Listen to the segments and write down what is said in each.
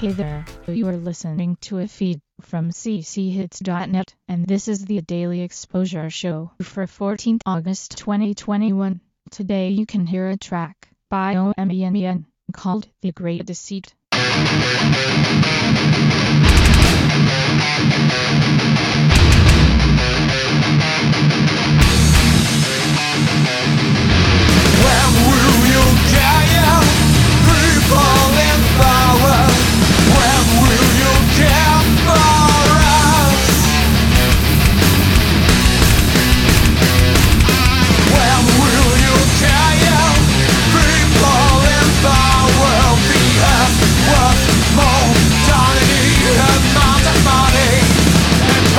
Hey there, you are listening to a feed from cchits.net, and this is the Daily Exposure Show for 14th August 2021. Today you can hear a track by OMEN called The Great Deceit. More, money, and money.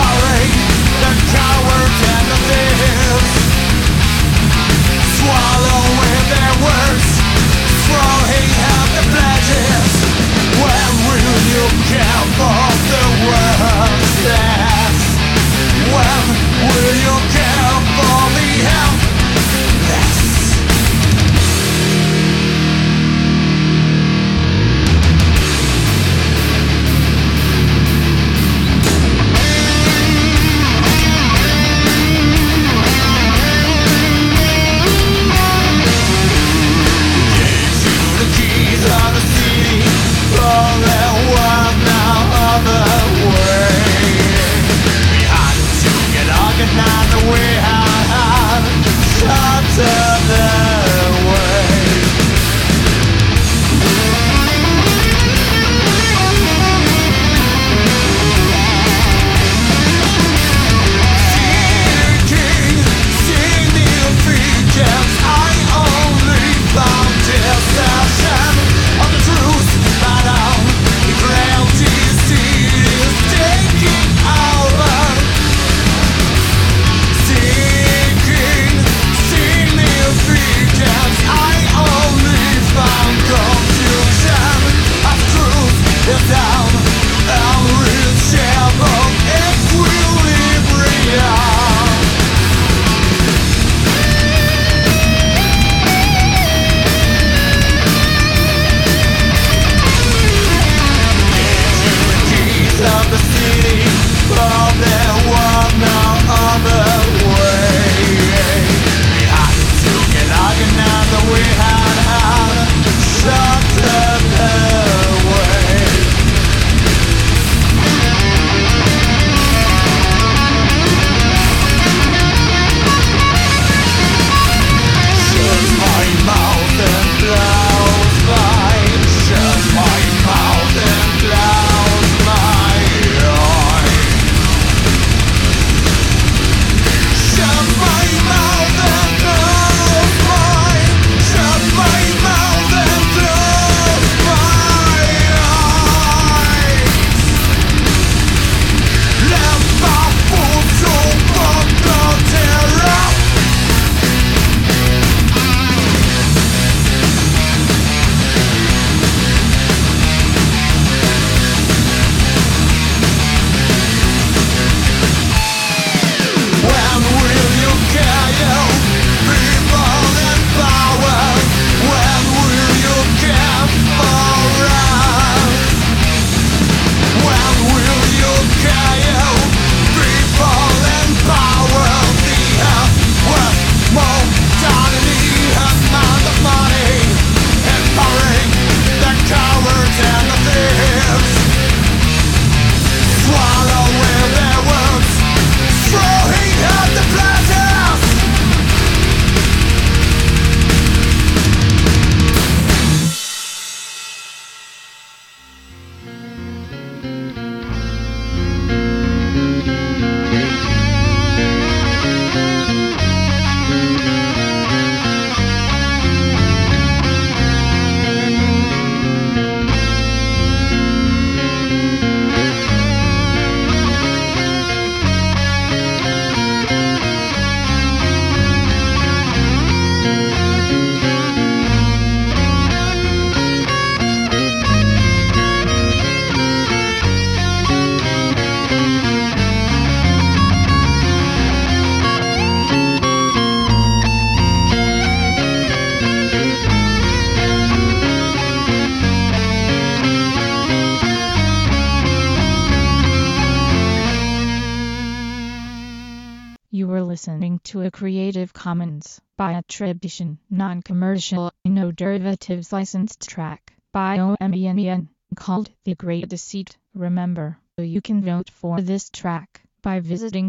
to a Creative Commons by attribution, non-commercial, no derivatives licensed track by OMENEN called The Great Deceit. Remember, you can vote for this track by visiting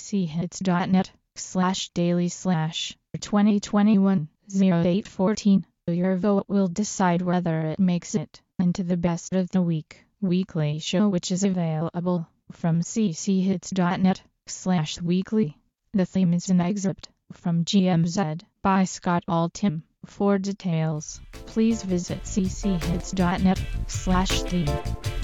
cchits.net/daily/2021-0814. Your vote will decide whether it makes it into the Best of the Week weekly show, which is available from cchits.net/weekly. The theme is an excerpt from GMZ by Scott Altham. For details, please visit cchits.net/theme.